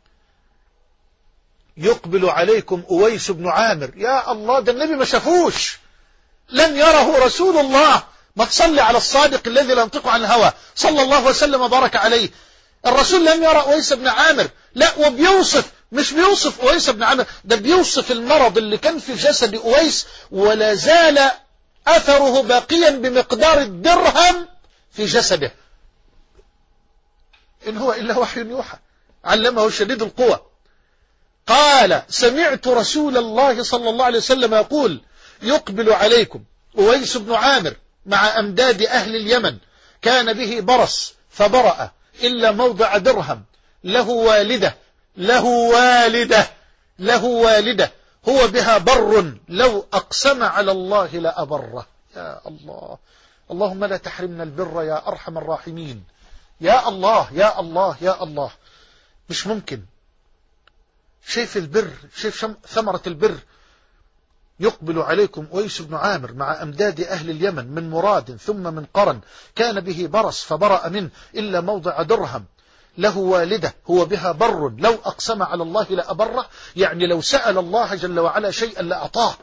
يقبل عليكم أويس بن عامر. يا الله، ده النبي ما شافوش، لم يره رسول الله. ما تصلي على الصادق الذي لا ينطق عن الهوى صلى الله وسلم وبارك عليه. الرسول لم يرى أويس بن عامر، لا، وبيوصف، مش بيوصف أويس بن عامر، ده بيوصف المرض اللي كان في جسد أويس ولا زال أثره باقيا بمقدار الدرهم في جسده. إن هو إلا وحي يوحى علمه شديد القوى. قال سمعت رسول الله صلى الله عليه وسلم يقول يقبل عليكم أويس بن عامر مع أمداد أهل اليمن، كان به برص فبرأ إلا موضع درهم، له والدة له والدة له والدة هو بها بر، لو أقسم على الله لأبره. يا الله، اللهم لا تحرمنا البر يا أرحم الراحمين. يا الله يا الله يا الله، مش ممكن. شايف البر، شايف ثمرة البر. يقبل عليكم أويس بن عامر مع أمداد أهل اليمن من مراد ثم من قرن، كان به برص فبرأ منه إلا موضع درهم، له والدة هو بها بر، لو أقسم على الله لأبره. يعني لو سأل الله جل وعلا شيئا لأعطاه.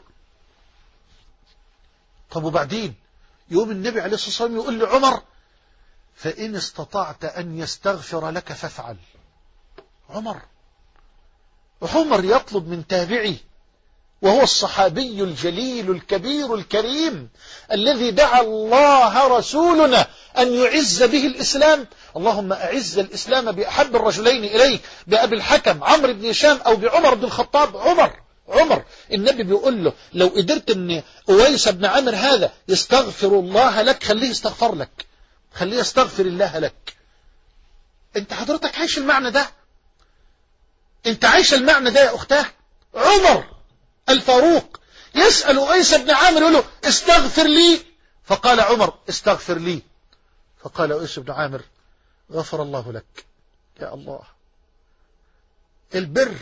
طب وبعدين يوم النبي عليه الصلاة والسلام يقول لعمر فإن استطعت أن يستغفر لك فافعل. عمر عمر يطلب من تابعي وهو الصحابي الجليل الكبير الكريم الذي دعا الله رسولنا أن يعز به الإسلام. اللهم أعز الإسلام بأحب الرجلين إليك، بأبي الحكم عمرو بن هشام أو بعمر بن الخطاب. عمر عمر النبي بيقول له لو قدرت أن أويس بن عامر هذا يستغفر الله لك، خليه يستغفر لك، خليه يستغفر الله لك. انت حضرتك عايش المعنى ده؟ انت عايش المعنى ده يا أختاه؟ عمر الفاروق يسأل أويس بن عامر يقول له استغفر لي، فقال عمر استغفر لي، فقال أويس بن عامر غفر الله لك. يا الله، البر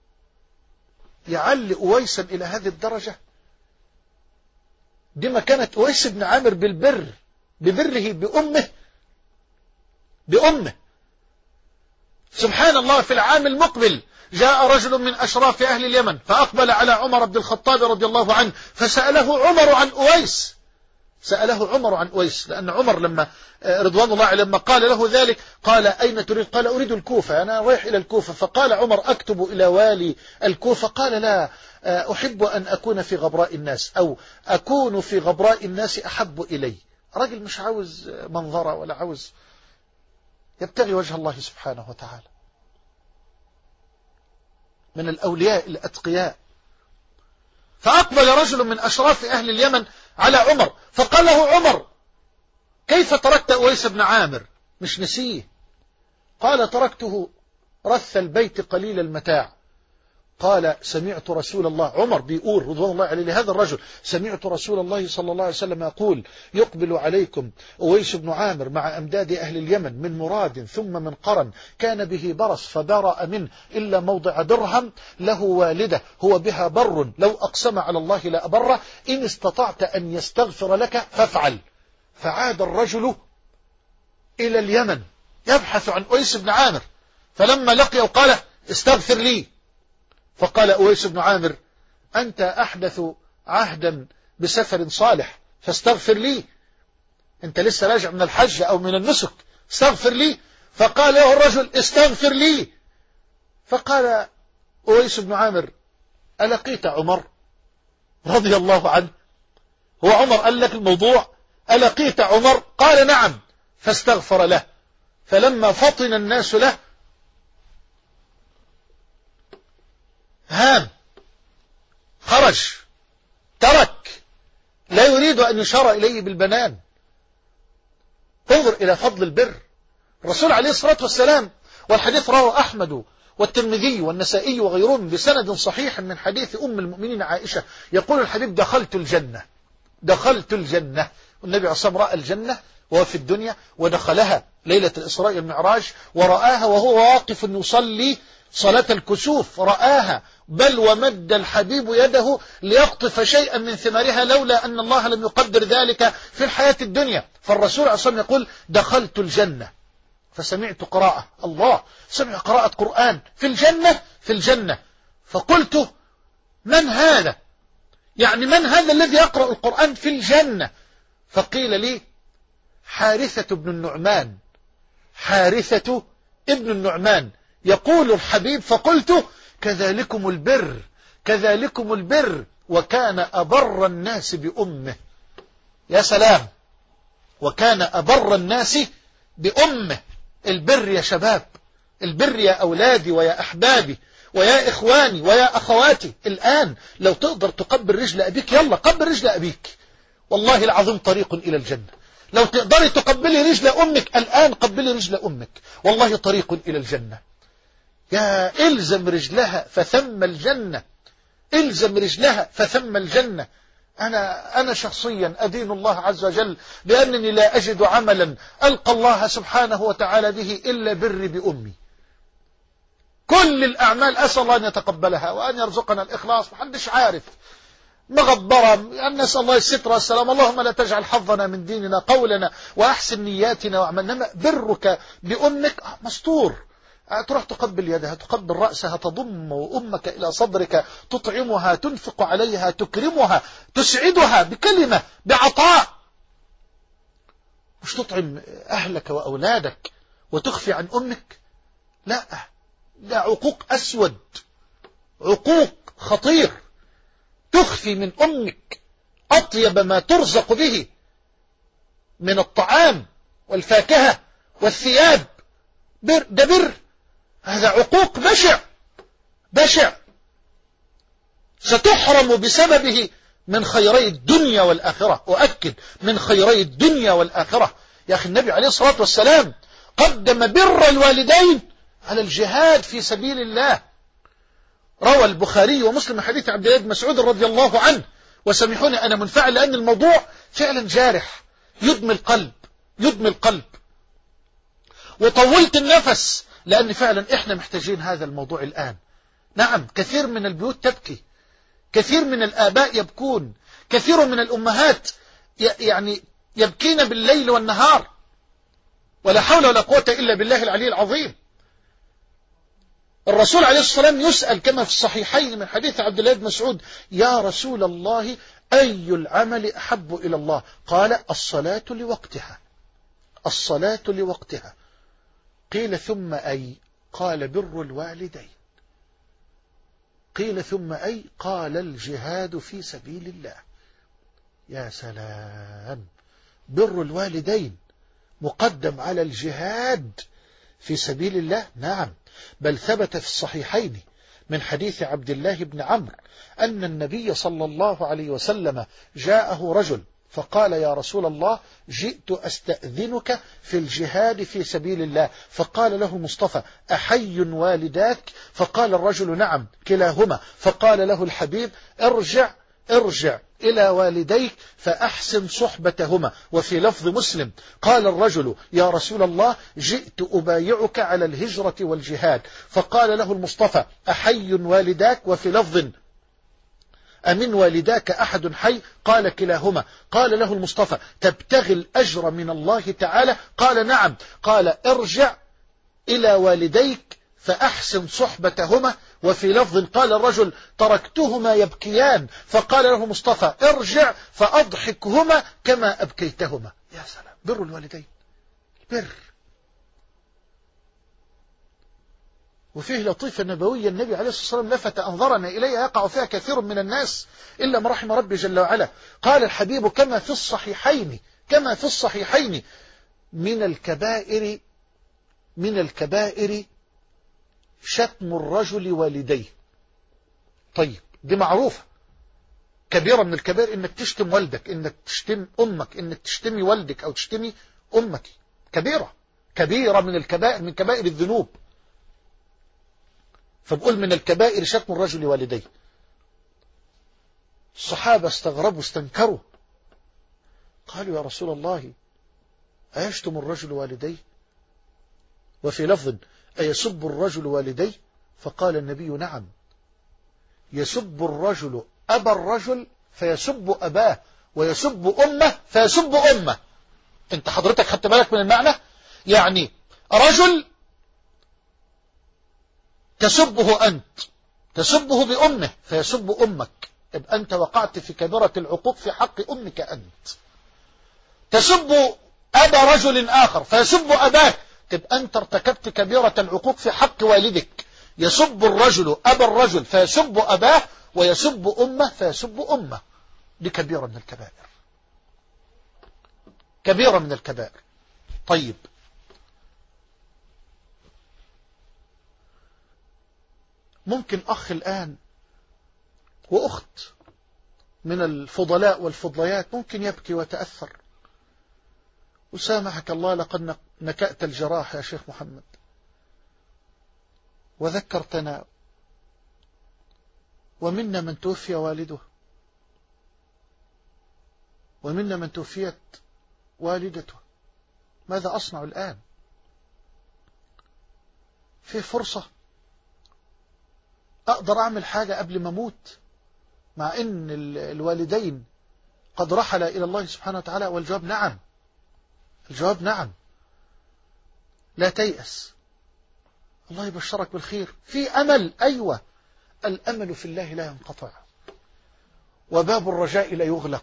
يعلي أويسا إلى هذه الدرجة. دي ما كانت أويس بن عامر بالبر، ببره بأمه بأمه سبحان الله. في العام المقبل جاء رجل من أشراف أهل اليمن فأقبل على عمر بن الخطاب رضي الله عنه فسأله عمر عن أويس، سأله عمر عن أويس، لأن عمر لما رضوان الله عليه لما قال له ذلك قال أين تريد؟ قال أريد الكوفة، أنا رايح إلى الكوفة. فقال عمر أكتب إلى والي الكوفة؟ قال لا، أحب أن أكون في غبراء الناس، أو أكون في غبراء الناس أحب إلي. رجل مش عاوز منظرة ولا عاوز، يبتغي وجه الله سبحانه وتعالى، من الأولياء الأتقياء. فأقبل رجل من أشراف أهل اليمن على عمر فقال له عمر كيف تركت أويس بن عامر؟ مش نسيه. قال تركته رث البيت قليل المتاع. قال سمعت رسول الله، عمر بيقول رضوان الله عليه لهذا الرجل، سمعت رسول الله صلى الله عليه وسلم يقول يقبل عليكم أويس بن عامر مع أمداد أهل اليمن من مراد ثم من قرن، كان به برص فبرأ منه إلا موضع درهم، له والدة هو بها بر، لو أقسم على الله لأبره، إن استطعت أن يستغفر لك فافعل. فعاد الرجل إلى اليمن يبحث عن أويس بن عامر، فلما لقيه قال استغفر لي. فقال أويس بن عامر أنت أحدث عهدا بسفر صالح فاستغفر لي، أنت لسه راجع من الحج أو من النسك، استغفر لي. فقال له الرجل استغفر لي. فقال أويس بن عامر ألقيت عمر رضي الله عنه؟ هو عمر قال لك الموضوع؟ ألقيت عمر؟ قال نعم. فاستغفر له. فلما فطن الناس له هام، خرج، ترك، لا يريد أن يشار إليه بالبنان. انظر إلى فضل البر. الرسول عليه الصلاة والسلام، والحديث رواه أحمد والترمذي والنسائي وغيرهم بسند صحيح من حديث أم المؤمنين عائشة، يقول الحبيب: دخلت الجنة دخلت الجنة والنبي عليه الصلاة والسلام رأى الجنة وهو في الدنيا، ودخلها ليلة الإسراء والمعراج، ورآها وهو واقف يصلي صلاة الكسوف، رآها، بل ومد الحبيب يده ليقطف شيئا من ثمارها لولا أن الله لم يقدر ذلك في الحياة الدنيا. فالرسول عليه الصلاة والسلام يقول: دخلت الجنة، فسمعت قراءة، الله سمع قراءة قرآن في الجنة في الجنة فقلت: من هذا؟ يعني من هذا الذي يقرأ القرآن في الجنة؟ فقيل لي: حارثة بن النعمان حارثة ابن النعمان. يقول الحبيب: فقلت: كذلكم البر كذلكم البر، وكان أبر الناس بأمه. يا سلام، وكان أبر الناس بأمه. البر يا شباب، البر يا أولادي ويا أحبابي ويا إخواني ويا أخواتي. الآن لو تقدر تقبل رجل أبيك، يلا قبل رجل أبيك، والله العظيم طريق إلى الجنة. لو تقدري تقبلي رجل أمك الآن، قبلي رجل أمك، والله طريق إلى الجنة. يا إلزم رجلها فثم الجنة، إلزم رجلها فثم الجنة. أنا أنا شخصيا أدين الله عز وجل بأنني لا أجد عملا ألقى الله سبحانه وتعالى به إلا بري بأمي. كل الأعمال أسأل الله أن يتقبلها وأن يرزقنا الإخلاص، محدش عارف، مغبرة، أن نسأل الله الستر والسلام. اللهم لا تجعل حظنا من ديننا قولنا وأحسن نياتنا وعملنا. برك بأمك مستور. تروح تقبل يدها، تقبل رأسها، تضم أمك إلى صدرك، تطعمها، تنفق عليها، تكرمها، تسعدها بكلمة، بعطاء. مش تطعم أهلك وأولادك وتخفي عن أمك، لا، ده عقوق أسود، عقوق خطير. تخفي من أمك أطيب ما ترزق به من الطعام والفاكهة والثياب. بر ده بر، هذا عقوق بشع بشع، ستحرم بسببه من خيري الدنيا والآخرة. أؤكد، من خيري الدنيا والآخرة. يا أخي النبي عليه الصلاة والسلام قدم بر الوالدين على الجهاد في سبيل الله. روى البخاري ومسلم حديث عبد الله بن مسعود رضي الله عنه، وسامحوني أنا منفعل لأن الموضوع فعلا جارح، يدمي القلب يدمي القلب. وطولت النفس لأن فعلا إحنا محتاجين هذا الموضوع الآن. نعم، كثير من البيوت تبكي، كثير من الآباء يبكون، كثير من الأمهات يعني يبكين بالليل والنهار، ولا حول ولا قوة إلا بالله العلي العظيم. الرسول عليه الصلاة والسلام يسأل كما في الصحيحين من حديث عبد الله بن مسعود: يا رسول الله، أي العمل أحب إلى الله؟ قال: الصلاة لوقتها الصلاة لوقتها. قيل: ثم أي؟ قال: بر الوالدين. قيل: ثم أي؟ قال: الجهاد في سبيل الله. يا سلام، بر الوالدين مقدم على الجهاد في سبيل الله. نعم، بل ثبت في الصحيحين من حديث عبد الله بن عمرو أن النبي صلى الله عليه وسلم جاءه رجل فقال: يا رسول الله، جئت أستأذنك في الجهاد في سبيل الله. فقال له المصطفى: أحي والداك؟ فقال الرجل: نعم كلاهما. فقال له الحبيب: ارجع ارجع إلى والديك فأحسن صحبتهما. وفي لفظ مسلم قال الرجل: يا رسول الله، جئت أبايعك على الهجرة والجهاد. فقال له المصطفى: أحي والداك؟ وفي لفظ: أمن والداك أحد حي؟ قال: كلاهما. قال له المصطفى: تبتغي الأجر من الله تعالى؟ قال: نعم. قال: ارجع إلى والديك فأحسن صحبتهما. وفي لفظ قال الرجل: تركتهما يبكيان. فقال له المصطفى: ارجع فأضحكهما كما أبكيتهما. يا سلام، بر الوالدين، بر. وفيه لطيفة نبوية النبي عليه الصلاة والسلام لفت أنظرنا إليها يقع فيها كثير من الناس إلا ما رحم ربي جل وعلا. قال الحبيب كما في الصحيحين كما في الصحيحين من الكبائر من الكبائر شتم الرجل والديه. طيب، دي معروفة، كبيرة من الكبائر إنك تشتم والدك، إنك تشتم أمك، إنك تشتمي والدك أو تشتمي أمك، كبيرة كبيرة من الكبائر، من كبائر الذنوب. فبقول من الكبائر شتم الرجل والديه. الصحابة استغربوا استنكروا، قالوا يا رسول الله أيشتم الرجل والديه؟ وفي لفظ أيسب الرجل والديه؟ فقال النبي نعم، يسب الرجل أبا الرجل فيسب أباه، ويسب أمه فيسب أمه. انت حضرتك خدت بالك من المعنى؟ يعني رجل تسبه أنت، تسبه بأمه فيسب أمك، يبقى أنت وقعت في كبيرة العقوق في حق أمك أنت. تسب أبا رجل آخر فيسب أباك، تبقى أنت ارتكبت كبيرة العقوق في حق والدك. يسب الرجل أبا الرجل فيسب أباه، ويسب أمه فيسب أمه. دي كبيرة من الكبائر، كبيرة من الكبائر. طيب، ممكن أخ الآن وأخت من الفضلاء والفضليات ممكن يبكي وتأثر، وسامحك الله لقد نكأت الجراح يا شيخ محمد، وذكرتنا ومنا من توفي والده، ومنا من توفيت والدته، ماذا أصنع الآن؟ في فرصة أقدر أعمل حاجة قبل ما أموت، مع أن الوالدين قد رحل إلى الله سبحانه وتعالى؟ والجواب نعم، الجواب نعم. لا تيأس، الله يبشرك بالخير، في أمل. أيوة، الأمل في الله لا ينقطع، وباب الرجاء لا يغلق.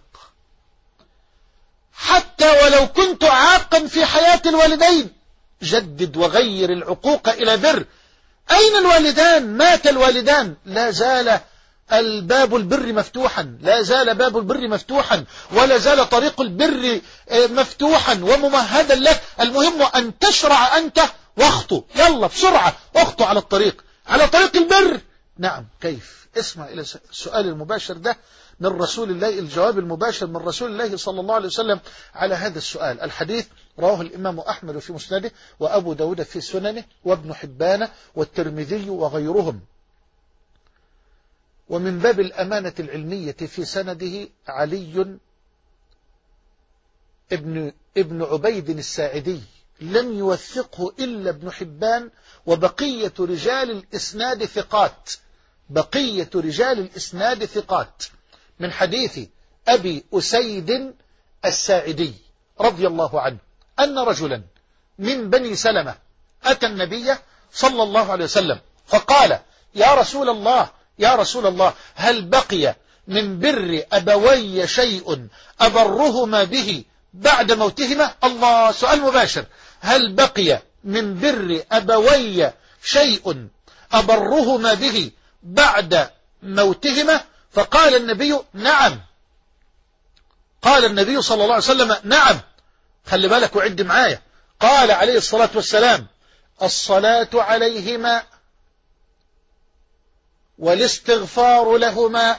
حتى ولو كنت عاقا في حياة الوالدين، جدد وغير العقوق إلى بر. أين الوالدان؟ مات الوالدان، لا زال الباب البر مفتوحا، لا زال باب البر مفتوحا، ولا زال طريق البر مفتوحا وممهدا لك. المهم أن تشرع أنت واخطو، يلا بسرعة اخطو على الطريق، على طريق البر. نعم، كيف؟ اسمع إلى السؤال المباشر ده من رسول الله، الجواب المباشر من رسول الله صلى الله عليه وسلم على هذا السؤال. الحديث رواه الإمام أحمد في مسنده، وأبو داود في سننه، وابن حبان والترمذي وغيرهم. ومن باب الأمانة العلمية في سنده علي ابن, ابن عبيد الساعدي، لم يوثقه إلا ابن حبان، وبقية رجال الإسناد ثقات، بقية رجال الإسناد ثقات، من حديث أبي أسيد الساعدي رضي الله عنه أن رجلا من بني سلمة أتى النبي صلى الله عليه وسلم فقال يا رسول الله يا رسول الله هل بقي من بر أبوي شيء أبرهما به بعد موتهما؟ الله، سؤال مباشر. هل بقي من بر أبوي شيء أبرهما به بعد موتهما؟ فقال النبي نعم. قال النبي صلى الله عليه وسلم نعم. خلي بالك وعد معايا. قال عليه الصلاة والسلام الصلاة عليهما والاستغفار لهما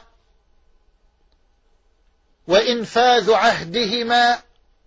وإنفاذ عهدهما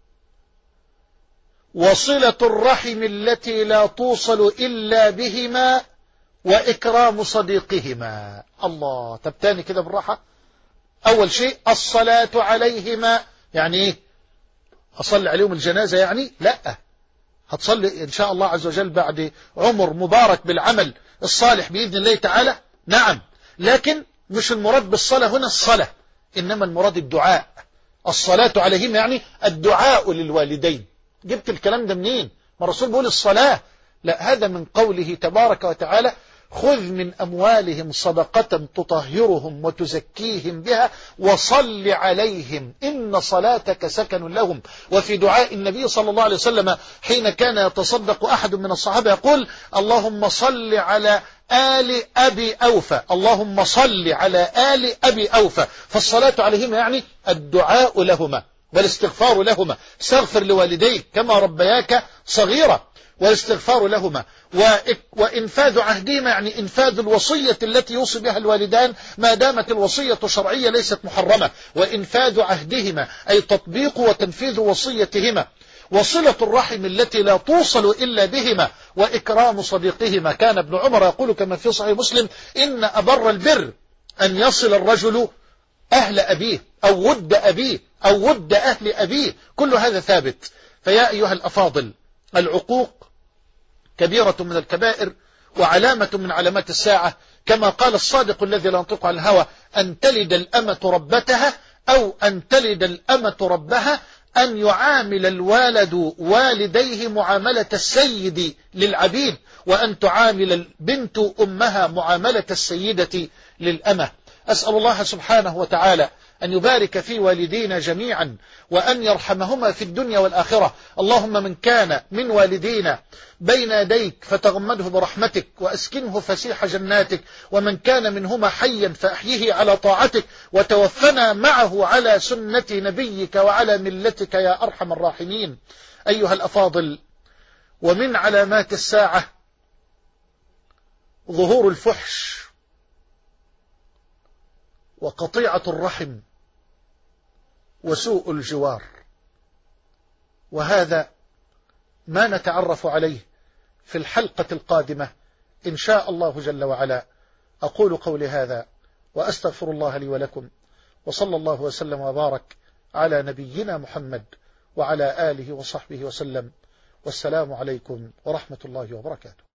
وصلة الرحم التي لا توصل إلا بهما وإكرام صديقهما. الله، طب تاني كده بالراحة. أول شيء الصلاة عليهما، يعني إيه؟ أصلي عليهم الجنازة يعني؟ لا، هتصلي إن شاء الله عز وجل بعد عمر مبارك بالعمل الصالح بإذن الله تعالى. نعم، لكن مش المراد بالصلاة هنا الصلاة، إنما المراد الدعاء. الصلاة عليهم يعني الدعاء للوالدين. جبت الكلام ده منين؟ ما الرسول بيقول الصلاة؟ لا، هذا من قوله تبارك وتعالى خذ من أموالهم صدقة تطهرهم وتزكيهم بها وصل عليهم إن صلاتك سكن لهم. وفي دعاء النبي صلى الله عليه وسلم حين كان يتصدق أحد من الصحابة يقول اللهم صل على آل أبي أوفى، اللهم صل على آل أبي أوفى. فالصلاة عليهم يعني الدعاء لهما والاستغفار لهما. استغفر لوالديك كما ربياك صغيرة، والاستغفار لهما وإنفاذ عهدهما يعني إنفاذ الوصية التي يوصي بها الوالدان ما دامت الوصية شرعية ليست محرمة. وإنفاذ عهدهما أي تطبيق وتنفيذ وصيتهما. وصلة الرحم التي لا توصل إلا بهما، وإكرام صديقهما. كان ابن عمر يقول كما في صحيح مسلم: إن أبر البر أن يصل الرجل أهل أبيه أو ود أبيه أو ود أهل أبيه، كل هذا ثابت. فيا أيها الأفاضل، العقوق كبيرة من الكبائر وعلامة من علامات الساعة، كما قال الصادق الذي لا ينطق عن الهوى: أن تلد الأمة ربتها، أو أن تلد الأمة ربها، أن يعامل الوالد والديه معاملة السيد للعبيد، وأن تعامل البنت أمها معاملة السيدة للأمة. أسأل الله سبحانه وتعالى أن يبارك في والدينا جميعا، وأن يرحمهما في الدنيا والآخرة. اللهم من كان من والدينا بين يديك فتغمده برحمتك وأسكنه فسيح جناتك، ومن كان منهما حيا فأحيه على طاعتك، وتوفنا معه على سنة نبيك وعلى ملتك يا أرحم الراحمين. أيها الأفاضل، ومن علامات الساعة ظهور الفحش وقطيعة الرحم وسوء الجوار، وهذا ما نتعرف عليه في الحلقة القادمة إن شاء الله جل وعلا. أقول قولي هذا وأستغفر الله لي ولكم، وصلى الله وسلم وبارك على نبينا محمد وعلى آله وصحبه وسلم، والسلام عليكم ورحمة الله وبركاته.